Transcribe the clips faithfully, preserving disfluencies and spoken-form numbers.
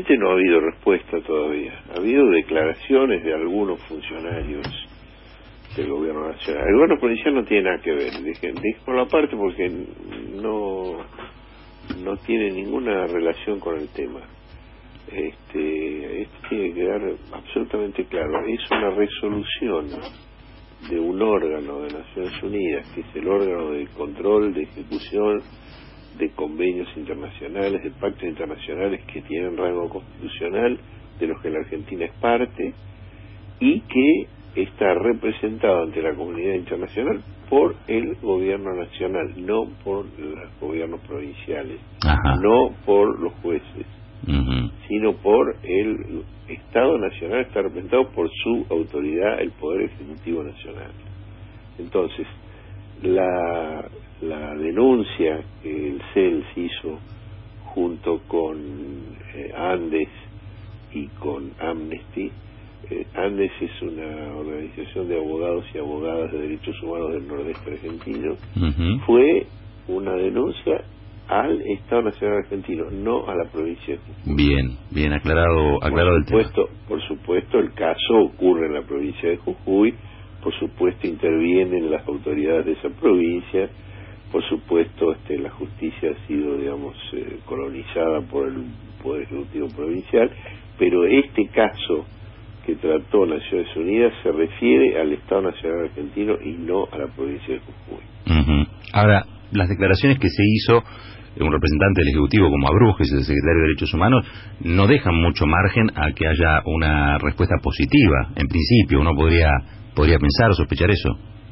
Lamentablemente no ha habido respuesta todavía. Ha habido declaraciones de algunos funcionarios del gobierno nacional. El gobierno provincial no tiene nada que ver, dejen, dejen por la parte porque no no tiene ninguna relación con el tema. Este, esto tiene que quedar absolutamente claro. Es una resolución de un órgano de Naciones Unidas, que es el órgano de control, de ejecución de convenios internacionales, de pactos internacionales que tienen rango constitucional, de los que la Argentina es parte, y que está representado ante la comunidad internacional por el gobierno nacional, no por los gobiernos provinciales, Ajá. no por los jueces, uh-huh. sino por el Estado nacional. Está representado por su autoridad, el Poder Ejecutivo Nacional. Entonces, la, la denuncia que el C E L S hizo junto con eh, Andes y con Amnesty. Eh, Andes es una organización de abogados y abogadas de derechos humanos del nordeste argentino. Uh-huh. Fue una denuncia al Estado Nacional Argentino, no a la provincia de Jujuy. Bien, bien aclarado, aclarado por supuesto, el tema. Por supuesto, el caso ocurre en la provincia de Jujuy, por supuesto intervienen las autoridades de esa provincia, por supuesto este, la justicia ha sido, digamos, eh, colonizada por el Poder Ejecutivo Provincial, pero este caso que trató Naciones Unidas se refiere al Estado Nacional Argentino y no a la provincia de Jujuy. Uh-huh. Ahora, las declaraciones que se hizo un representante del Ejecutivo como Abruz, que es el secretario de Derechos Humanos, no dejan mucho margen a que haya una respuesta positiva. En principio, uno podría podría pensar o sospechar eso.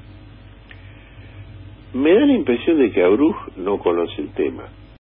Me da la impresión de que Abruz no conoce el tema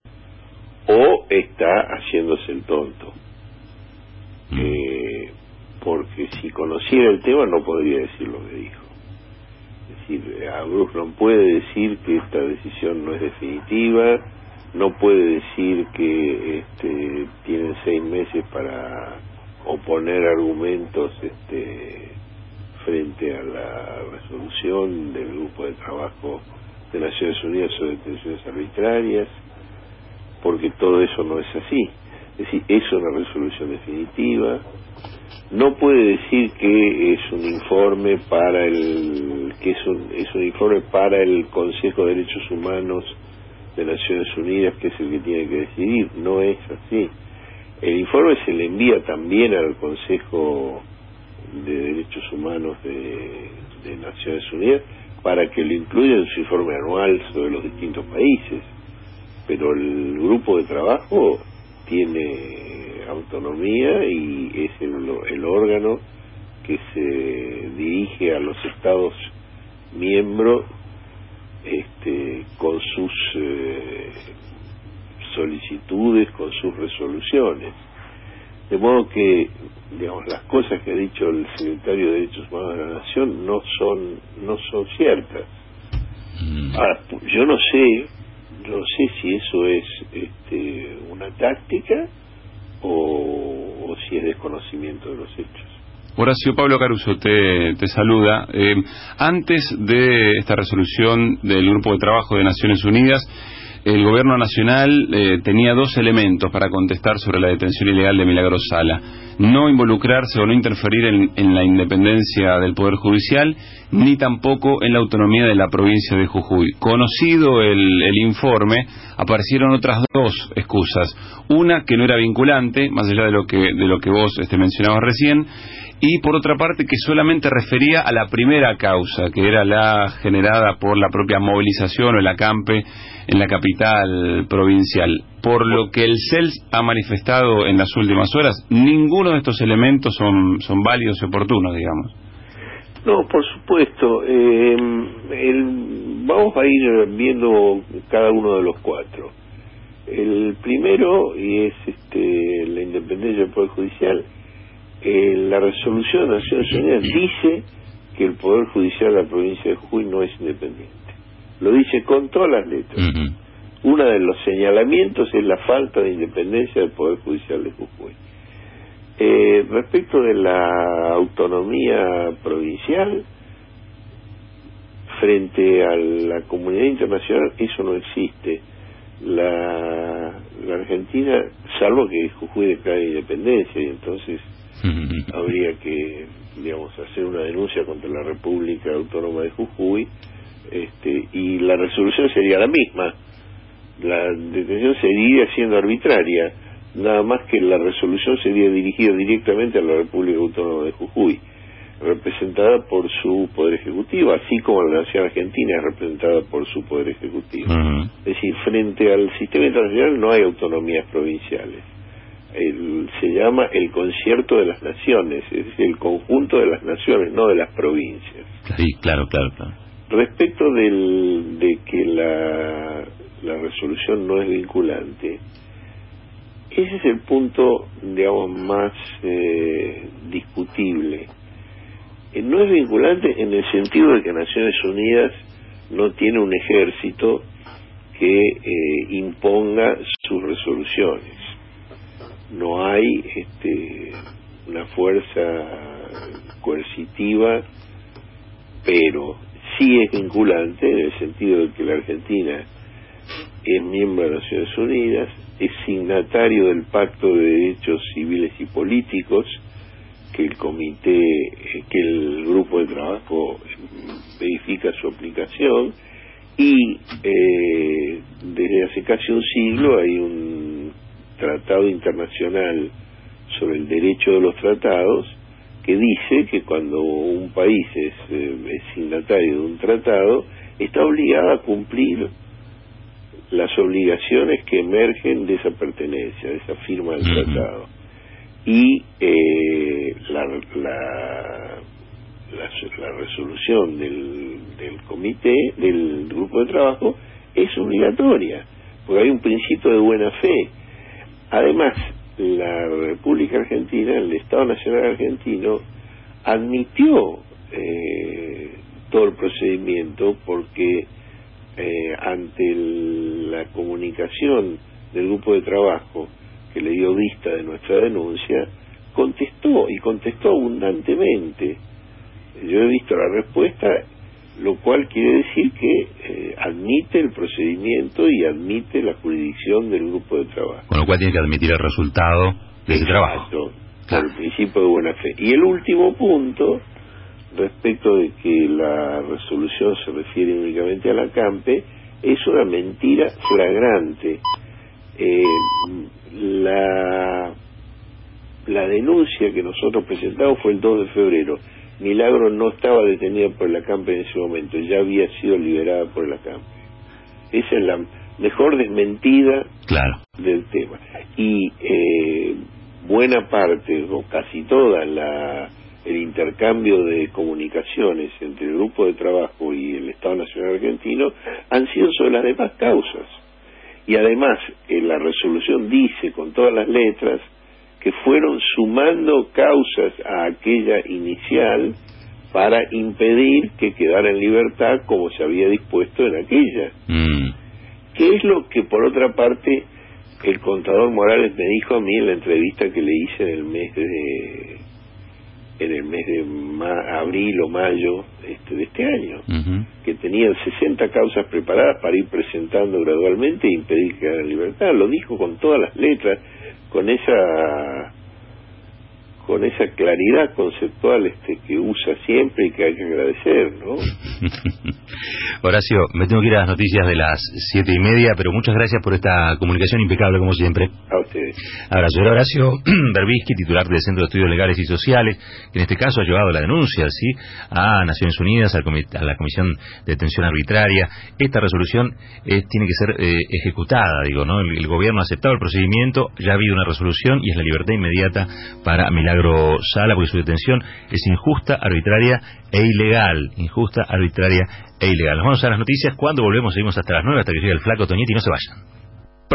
o está haciéndose el tonto. Mm. Eh, porque si conociera el tema no podría decir lo que dijo. Es decir, Abruz no puede decir que esta decisión no es definitiva, no puede decir que este, tienen seis meses para oponer argumentos este, frente a la resolución del grupo de trabajo de Naciones Unidas sobre detenciones arbitrarias, porque todo eso no es así. Es decir, es una resolución definitiva. No puede decir que es un informe para el que es un, es un informe para el Consejo de Derechos Humanos de Naciones Unidas, que es el que tiene que decidir. No es así. El informe se le envía también al Consejo de Derechos Humanos de, de Naciones Unidas para que lo incluya en su informe anual sobre los distintos países, pero el grupo de trabajo tiene autonomía y es el, el órgano que se dirige a los estados miembros este, con sus eh, solicitudes, con sus resoluciones. De modo que, digamos, las cosas que ha dicho el secretario de Derechos Humanos de la Nación no son no son ciertas. Ahora, yo no sé, yo no sé si eso es este, una táctica o, o si es desconocimiento de los hechos. Horacio, Pablo Caruso te, te saluda. Eh, antes de esta resolución del Grupo de Trabajo de Naciones Unidas, el Gobierno Nacional eh, tenía dos elementos para contestar sobre la detención ilegal de Milagros Sala: no involucrarse o no interferir en, en la independencia del Poder Judicial, ni tampoco en la autonomía de la provincia de Jujuy. Conocido el, el informe, aparecieron otras dos excusas: una que no era vinculante, más allá de lo que de lo que vos este, mencionabas recién, y por otra parte que solamente refería a la primera causa, que era la generada por la propia movilización o el acampe en la capital provincial. Por lo que el C E L S ha manifestado en las últimas horas, ninguno de estos elementos son, son válidos y oportunos, digamos. No, por supuesto. Eh, el, vamos a ir viendo cada uno de los cuatro. El primero, y es este, la independencia del Poder Judicial. Eh, la resolución de Naciones Unidas dice que el Poder Judicial de la provincia de Jujuy no es independiente. Lo dice con todas las letras. Uh-huh. Uno de los señalamientos es la falta de independencia del Poder Judicial de Jujuy. Eh, respecto de la autonomía provincial frente a la comunidad internacional, eso no existe. La, la Argentina salvo que Jujuy declare independencia, y entonces habría que, digamos, hacer una denuncia contra la República Autónoma de Jujuy, este, y la resolución sería la misma. La detención seguiría siendo arbitraria, nada más que la resolución sería dirigida directamente a la República Autónoma de Jujuy, representada por su Poder Ejecutivo, así como la Nación Argentina es representada por su Poder Ejecutivo. Uh-huh. Es decir, frente al sistema internacional no hay autonomías provinciales. El, se llama el concierto de las naciones, es decir, el conjunto de las naciones, no de las provincias. Sí, claro, claro, claro. Respecto del, de que la, la resolución no es vinculante, ese es el punto, digamos, más eh, discutible. No es vinculante en el sentido de que Naciones Unidas no tiene un ejército que eh, imponga sus resoluciones. No hay este, una fuerza coercitiva, pero sí es vinculante en el sentido de que la Argentina es miembro de Naciones Unidas, es signatario del Pacto de Derechos Civiles y Políticos, que el comité, que el grupo de trabajo verifica su aplicación, y eh, desde hace casi un siglo hay un tratado internacional sobre el derecho de los tratados que dice que cuando un país es, eh, es signatario de un tratado está obligado a cumplir las obligaciones que emergen de esa pertenencia, de esa firma del uh-huh. tratado. Y eh, la, la, la, la resolución del, del comité, del grupo de trabajo, es obligatoria, porque hay un principio de buena fe. Además, la República Argentina, el Estado Nacional Argentino, admitió eh, todo el procedimiento porque eh, ante el, la comunicación del grupo de trabajo que le dio vista de nuestra denuncia, contestó, y contestó abundantemente. Yo he visto la respuesta, lo cual quiere decir que eh, admite el procedimiento y admite la jurisdicción del grupo de trabajo. Con lo cual tiene que admitir el resultado de ese trabajo. Exacto, por el principio de buena fe. Y el último punto, respecto de que la resolución se refiere únicamente a la CAMPE, es una mentira flagrante. Eh, la la denuncia que nosotros presentamos fue el dos de febrero. Milagro no estaba detenida por la CAMPE en ese momento, ya había sido liberada por la CAMPE. Esa es la mejor desmentida claro. del tema. Y eh, buena parte, o casi toda la el intercambio de comunicaciones entre el grupo de trabajo y el Estado Nacional Argentino han sido sobre las demás causas. Y además, eh, la resolución dice con todas las letras que fueron sumando causas a aquella inicial para impedir que quedara en libertad como se había dispuesto en aquella. Mm. ¿Qué es lo que, por otra parte, el contador Morales me dijo a mí en la entrevista que le hice en el mes de en el mes de ma- abril o mayo este, de este año? Uh-huh. Que tenían sesenta causas preparadas para ir presentando gradualmente e impedir que quedara en libertad. Lo dijo con todas las letras, con esa con esa claridad conceptual este que usa siempre y que hay que agradecer, ¿no? Horacio, me tengo que ir a las noticias de las siete y media, pero muchas gracias por esta comunicación impecable, como siempre. A ustedes. Abrazo. Era Horacio Berbisky, titular del Centro de Estudios Legales y Sociales, que en este caso ha llevado la denuncia, ¿sí?, a Naciones Unidas, al comit- a la Comisión de Detención Arbitraria. Esta resolución eh, tiene que ser eh, ejecutada, digo, ¿no? El, el gobierno ha aceptado el procedimiento, ya ha habido una resolución y es la libertad inmediata para Milagro Sala, porque su detención es injusta, arbitraria e ilegal. Injusta, arbitraria e ilegal. Nos vamos a las noticias. Cuando volvemos, seguimos hasta las nueve, hasta que llegue el flaco Toñetti. No se vayan.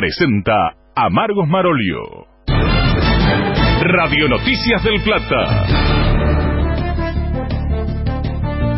Presenta Amargos Marolio. Radio Noticias del Plata.